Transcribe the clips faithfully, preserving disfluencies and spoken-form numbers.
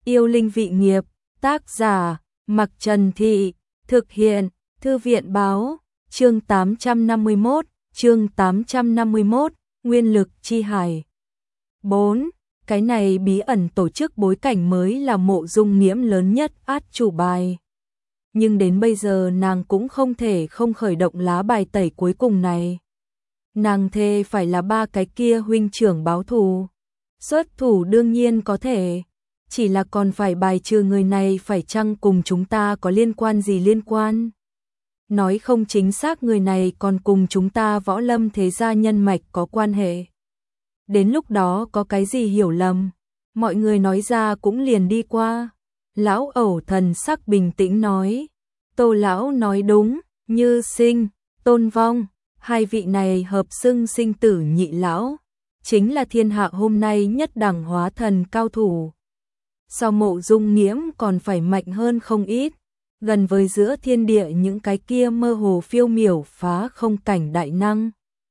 Yêu linh vị nghiệp, tác giả, Mặc Trần Thị, thực hiện, Thư viện báo, chương tám trăm năm mươi mốt, chương tám trăm năm mươi mốt, Nguyên lực chi hải. bốn. Cái này bí ẩn tổ chức bối cảnh mới là Mộ Dung Nghiễm lớn nhất át chủ bài. Nhưng đến bây giờ nàng cũng không thể không khởi động lá bài tẩy cuối cùng này. Nàng thề phải là ba cái kia huynh trưởng báo thù. Xuất thủ đương nhiên có thể, chỉ là còn phải bài trừ người này phải chăng cùng chúng ta có liên quan gì liên quan. Nói không chính xác người này còn cùng chúng ta Võ Lâm thế gia nhân mạch có quan hệ. Đến lúc đó có cái gì hiểu lầm, mọi người nói ra cũng liền đi qua. Lão ẩu thần sắc bình tĩnh nói, Tô lão nói đúng, Như Sinh, Tôn Vong, hai vị này hợp xưng sinh tử nhị lão, chính là thiên hạ hôm nay nhất đẳng hóa thần cao thủ. So Mộ Dung Nghiễm còn phải mạnh hơn không ít, gần với giữa thiên địa những cái kia mơ hồ phiêu miểu phá không cảnh đại năng.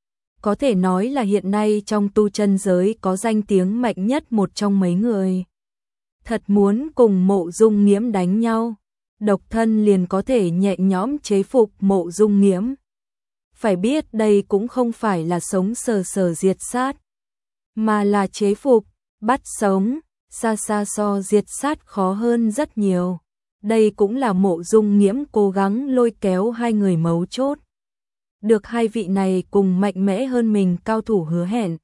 Có thể nói là hiện nay trong tu chân giới có danh tiếng mạnh nhất một trong mấy người. Thật muốn cùng Mộ Dung Nghiễm đánh nhau, độc thân liền có thể nhẹ nhõm chế phục Mộ Dung Nghiễm. Phải biết đây cũng không phải là sống sờ sờ diệt sát, mà là chế phục, bắt sống, xa xa so diệt sát khó hơn rất nhiều. Đây cũng là Mộ Dung Nghiễm cố gắng lôi kéo hai người mấu chốt. Được hai vị này cùng mạnh mẽ hơn mình cao thủ hứa hẹn,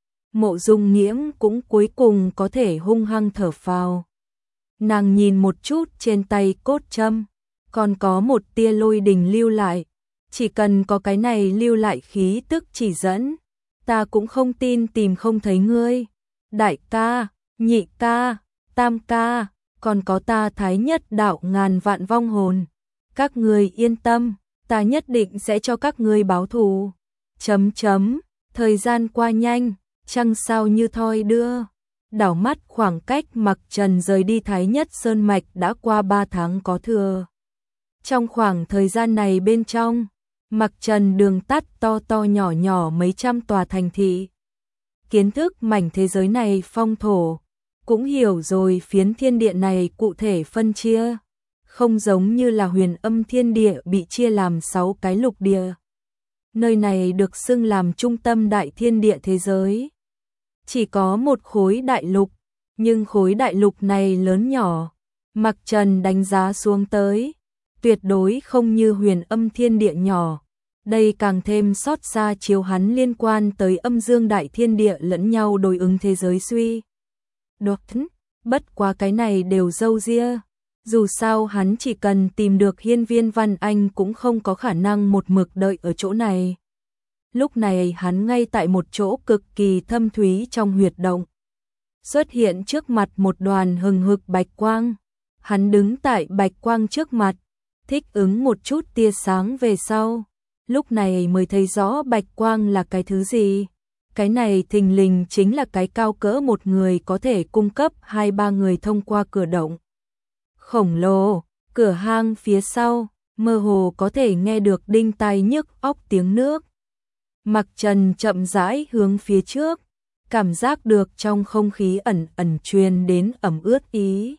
Mộ Dung Nghiễm cũng cuối cùng có thể hung hăng thở phào. Nàng nhìn một chút trên tay cốt châm, còn có một tia lôi đình lưu lại. Chỉ cần có cái này lưu lại khí tức chỉ dẫn, ta cũng không tin tìm không thấy ngươi. Đại ca, nhị ca, tam ca, còn có ta Thái Nhất đạo ngàn vạn vong hồn. Các ngươi yên tâm, ta nhất định sẽ cho các ngươi báo thù. Chấm chấm, thời gian qua nhanh, trăng sao như thoi đưa. Đảo mắt khoảng cách Mặc Trần rời đi Thái Nhất Sơn Mạch đã qua ba tháng có thừa. Trong khoảng thời gian này bên trong, Mặc Trần đường tắt to to nhỏ nhỏ mấy trăm tòa thành thị. Kiến thức mảnh thế giới này phong thổ, cũng hiểu rồi phiến thiên địa này cụ thể phân chia. Không giống như là Huyền Âm thiên địa bị chia làm sáu cái lục địa. Nơi này được xưng làm trung tâm đại thiên địa thế giới. Chỉ có một khối đại lục, nhưng khối đại lục này lớn nhỏ, Mặc Trần đánh giá xuống tới, tuyệt đối không như Huyền Âm thiên địa nhỏ. Đây càng thêm xót xa chiếu hắn liên quan tới âm dương đại thiên địa lẫn nhau đối ứng thế giới suy. Đột bất quá cái này đều dâu ria. Dù sao hắn chỉ cần tìm được Hiên Viên Văn Anh cũng không có khả năng một mực đợi ở chỗ này. Lúc này hắn ngay tại một chỗ cực kỳ thâm thúy trong huyệt động. Xuất hiện trước mặt một đoàn hừng hực bạch quang. Hắn đứng tại bạch quang trước mặt, thích ứng một chút tia sáng về sau. Lúc này mới thấy rõ bạch quang là cái thứ gì. Cái này thình lình chính là cái cao cỡ một người có thể cung cấp hai ba người thông qua cửa động khổng lồ. Cửa hang phía sau, mơ hồ có thể nghe được đinh tai nhức óc tiếng nước. Mặc Trần chậm rãi hướng phía trước, cảm giác được trong không khí ẩn ẩn truyền đến ẩm ướt ý.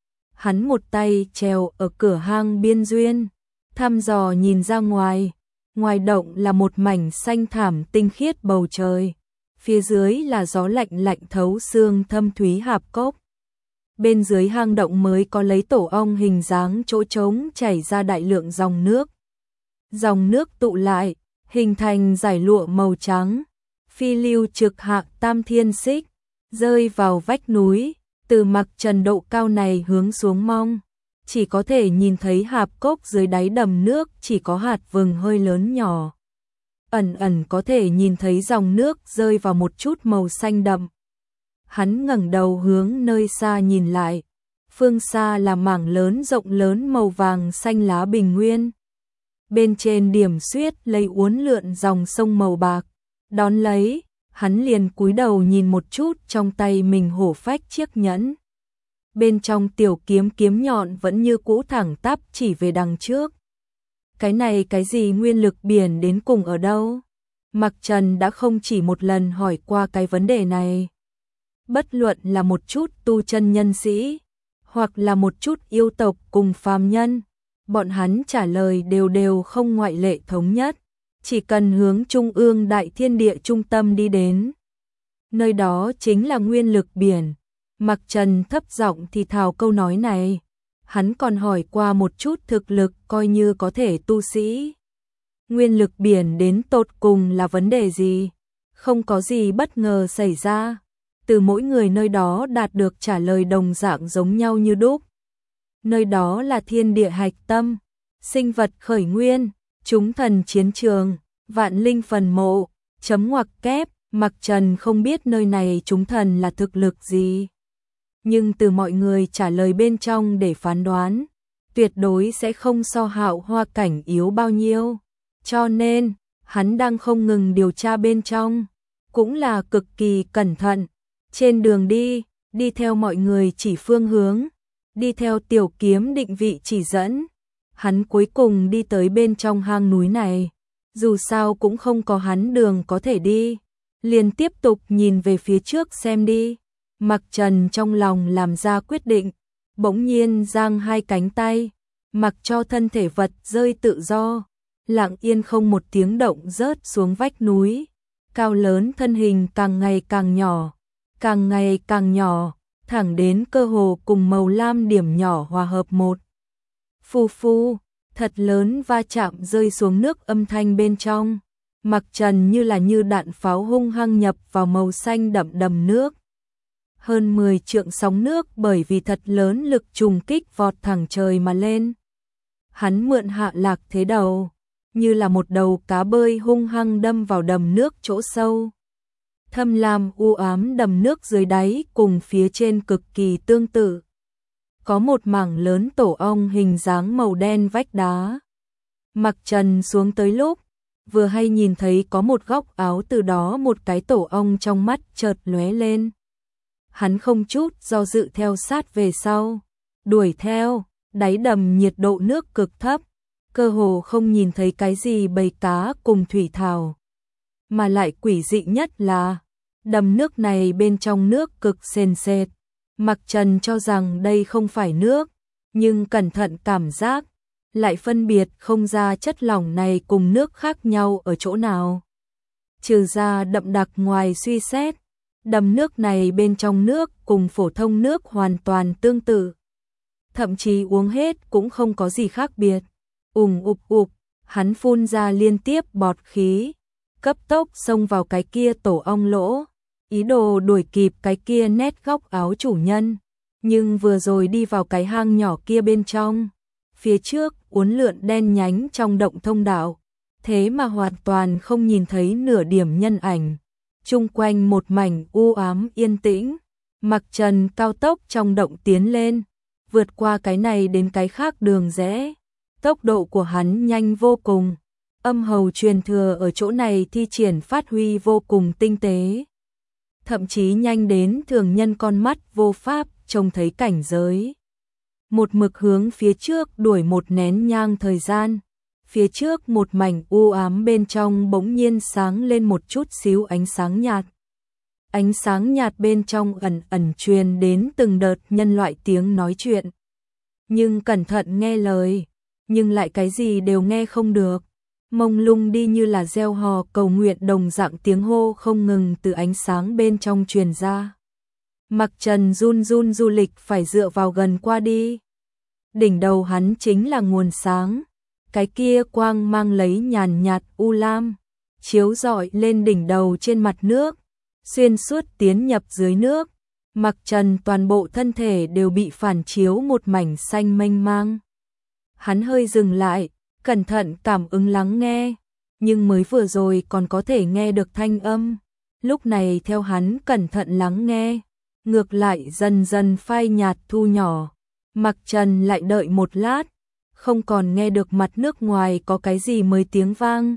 Hắn một tay trèo ở cửa hang biên duyên, thăm dò nhìn ra ngoài. Ngoài động là một mảnh xanh thảm tinh khiết bầu trời, phía dưới là gió lạnh lạnh thấu xương thâm thúy hạp cốc. Bên dưới hang động mới có lấy tổ ong hình dáng chỗ trống chảy ra đại lượng dòng nước. Dòng nước tụ lại, hình thành dải lụa màu trắng, phi lưu trực hạ tam thiên xích, rơi vào vách núi, từ Mặc Trần độ cao này hướng xuống mong. Chỉ có thể nhìn thấy hạp cốc dưới đáy đầm nước chỉ có hạt vừng hơi lớn nhỏ. Ẩn ẩn có thể nhìn thấy dòng nước rơi vào một chút màu xanh đậm. Hắn ngẩng đầu hướng nơi xa nhìn lại. Phương xa là mảng lớn rộng lớn màu vàng xanh lá bình nguyên. Bên trên điểm xuyết lấy uốn lượn dòng sông màu bạc. Đón lấy, hắn liền cúi đầu nhìn một chút trong tay mình hổ phách chiếc nhẫn. Bên trong tiểu kiếm kiếm nhọn vẫn như cũ thẳng tắp chỉ về đằng trước. Cái này cái gì nguyên lực biển đến cùng ở đâu? Mặc Trần đã không chỉ một lần hỏi qua cái vấn đề này. Bất luận là một chút tu chân nhân sĩ, hoặc là một chút yêu tộc cùng phàm nhân. Bọn hắn trả lời đều đều không ngoại lệ thống nhất, chỉ cần hướng trung ương đại thiên địa trung tâm đi đến. Nơi đó chính là nguyên lực biển. Mặc Trần thấp giọng thì thào câu nói này. Hắn còn hỏi qua một chút thực lực coi như có thể tu sĩ. Nguyên lực biển đến tột cùng là vấn đề gì? Không có gì bất ngờ xảy ra. Từ mỗi người nơi đó đạt được trả lời đồng dạng giống nhau như đúc. Nơi đó là thiên địa hạch tâm, sinh vật khởi nguyên, chúng thần chiến trường, vạn linh phần mộ, chấm ngoặc kép. Mặc Trần không biết nơi này chúng thần là thực lực gì. Nhưng từ mọi người trả lời bên trong để phán đoán, tuyệt đối sẽ không so Hạo Hoa cảnh yếu bao nhiêu. Cho nên, hắn đang không ngừng điều tra bên trong, cũng là cực kỳ cẩn thận. Trên đường đi, đi theo mọi người chỉ phương hướng, đi theo tiểu kiếm định vị chỉ dẫn. Hắn cuối cùng đi tới bên trong hang núi này, dù sao cũng không có hắn đường có thể đi, liền tiếp tục nhìn về phía trước xem đi. Mặc Trần trong lòng làm ra quyết định, bỗng nhiên giang hai cánh tay, mặc cho thân thể vật rơi tự do, lặng yên không một tiếng động rớt xuống vách núi. Cao lớn thân hình càng ngày càng nhỏ, càng ngày càng nhỏ, thẳng đến cơ hồ cùng màu lam điểm nhỏ hòa hợp một. Phu phu, thật lớn va chạm rơi xuống nước âm thanh bên trong. Mặc Trần như là như đạn pháo hung hăng nhập vào màu xanh đậm đầm nước. Hơn mười trượng sóng nước bởi vì thật lớn lực trùng kích vọt thẳng trời mà lên. Hắn mượn hạ lạc thế đầu, như là một đầu cá bơi hung hăng đâm vào đầm nước chỗ sâu. Thâm lam u ám đầm nước dưới đáy cùng phía trên cực kỳ tương tự. Có một mảng lớn tổ ong hình dáng màu đen vách đá. Mặc Trần xuống tới lúc, vừa hay nhìn thấy có một góc áo từ đó một cái tổ ong trong mắt chợt lóe lên. Hắn không chút do dự theo sát về sau, đuổi theo, đáy đầm nhiệt độ nước cực thấp, cơ hồ không nhìn thấy cái gì bầy cá cùng thủy thảo. Mà lại quỷ dị nhất là, đầm nước này bên trong nước cực sền sệt. Mặc Trần cho rằng đây không phải nước, nhưng cẩn thận cảm giác, lại phân biệt không ra chất lỏng này cùng nước khác nhau ở chỗ nào. Trừ ra đậm đặc ngoài suy xét, đầm nước này bên trong nước cùng phổ thông nước hoàn toàn tương tự. Thậm chí uống hết cũng không có gì khác biệt. Ùng ục ục, hắn phun ra liên tiếp bọt khí, cấp tốc xông vào cái kia tổ ong lỗ, ý đồ đuổi kịp cái kia nét góc áo chủ nhân. Nhưng vừa rồi đi vào cái hang nhỏ kia bên trong, phía trước uốn lượn đen nhánh trong động thông đạo, thế mà hoàn toàn không nhìn thấy nửa điểm nhân ảnh. Chung quanh một mảnh u ám yên tĩnh. Mặc Trần cao tốc trong động tiến lên, vượt qua cái này đến cái khác đường rẽ. Tốc độ của hắn nhanh vô cùng, âm hầu truyền thừa ở chỗ này thi triển phát huy vô cùng tinh tế. Thậm chí nhanh đến thường nhân con mắt vô pháp trông thấy cảnh giới. Một mực hướng phía trước đuổi một nén nhang thời gian, phía trước một mảnh u ám bên trong bỗng nhiên sáng lên một chút xíu ánh sáng nhạt. Ánh sáng nhạt bên trong ẩn ẩn truyền đến từng đợt nhân loại tiếng nói chuyện. Nhưng cẩn thận nghe lời, nhưng lại cái gì đều nghe không được. Mông lung đi như là gieo hò cầu nguyện đồng dạng tiếng hô không ngừng từ ánh sáng bên trong truyền ra. Mặc Trần run run du lịch phải dựa vào gần qua đi. Đỉnh đầu hắn chính là nguồn sáng. Cái kia quang mang lấy nhàn nhạt u lam, chiếu rọi lên đỉnh đầu trên mặt nước, xuyên suốt tiến nhập dưới nước. Mặc Trần toàn bộ thân thể đều bị phản chiếu một mảnh xanh mênh mang. Hắn hơi dừng lại, cẩn thận cảm ứng lắng nghe, nhưng mới vừa rồi còn có thể nghe được thanh âm. Lúc này theo hắn cẩn thận lắng nghe, ngược lại dần dần phai nhạt thu nhỏ. Mặc Trần lại đợi một lát, không còn nghe được mặt nước ngoài có cái gì mới tiếng vang.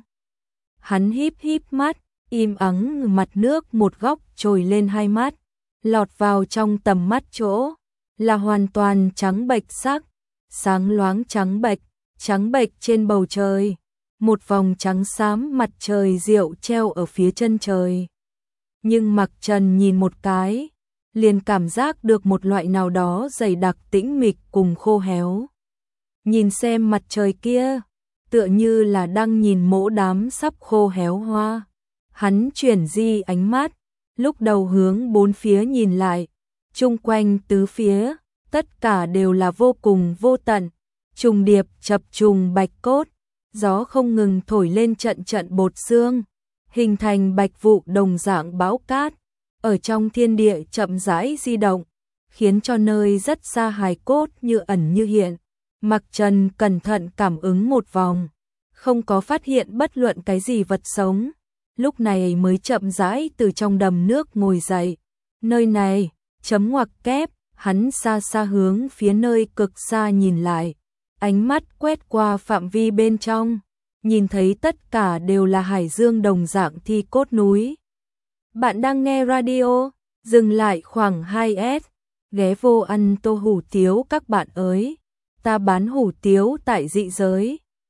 Hắn híp híp mắt, im ắng mặt nước một góc trồi lên hai mắt, lọt vào trong tầm mắt chỗ, là hoàn toàn trắng bệch sắc, sáng loáng trắng bệch, trắng bệch trên bầu trời, một vòng trắng xám mặt trời diệu treo ở phía chân trời. Nhưng Mặc Trần nhìn một cái, liền cảm giác được một loại nào đó dày đặc tĩnh mịch cùng khô héo. Nhìn xem mặt trời kia, tựa như là đang nhìn mỗ đám sắp khô héo hoa. Hắn chuyển di ánh mắt, lúc đầu hướng bốn phía nhìn lại, chung quanh tứ phía, tất cả đều là vô cùng vô tận, trùng điệp chập trùng bạch cốt, gió không ngừng thổi lên trận trận bột sương, hình thành bạch vụ đồng dạng bão cát, ở trong thiên địa chậm rãi di động, khiến cho nơi rất xa hài cốt như ẩn như hiện. Mặc Trần cẩn thận cảm ứng một vòng, không có phát hiện bất luận cái gì vật sống, lúc này mới chậm rãi từ trong đầm nước ngồi dậy. Nơi này, chấm ngoặc kép, hắn xa xa hướng phía nơi cực xa nhìn lại, ánh mắt quét qua phạm vi bên trong, nhìn thấy tất cả đều là hải dương đồng dạng thi cốt núi. Bạn đang nghe radio, dừng lại khoảng hai s, ghé vô ăn tô hủ tiếu các bạn ơi, ta bán hủ tiếu tại dị giới.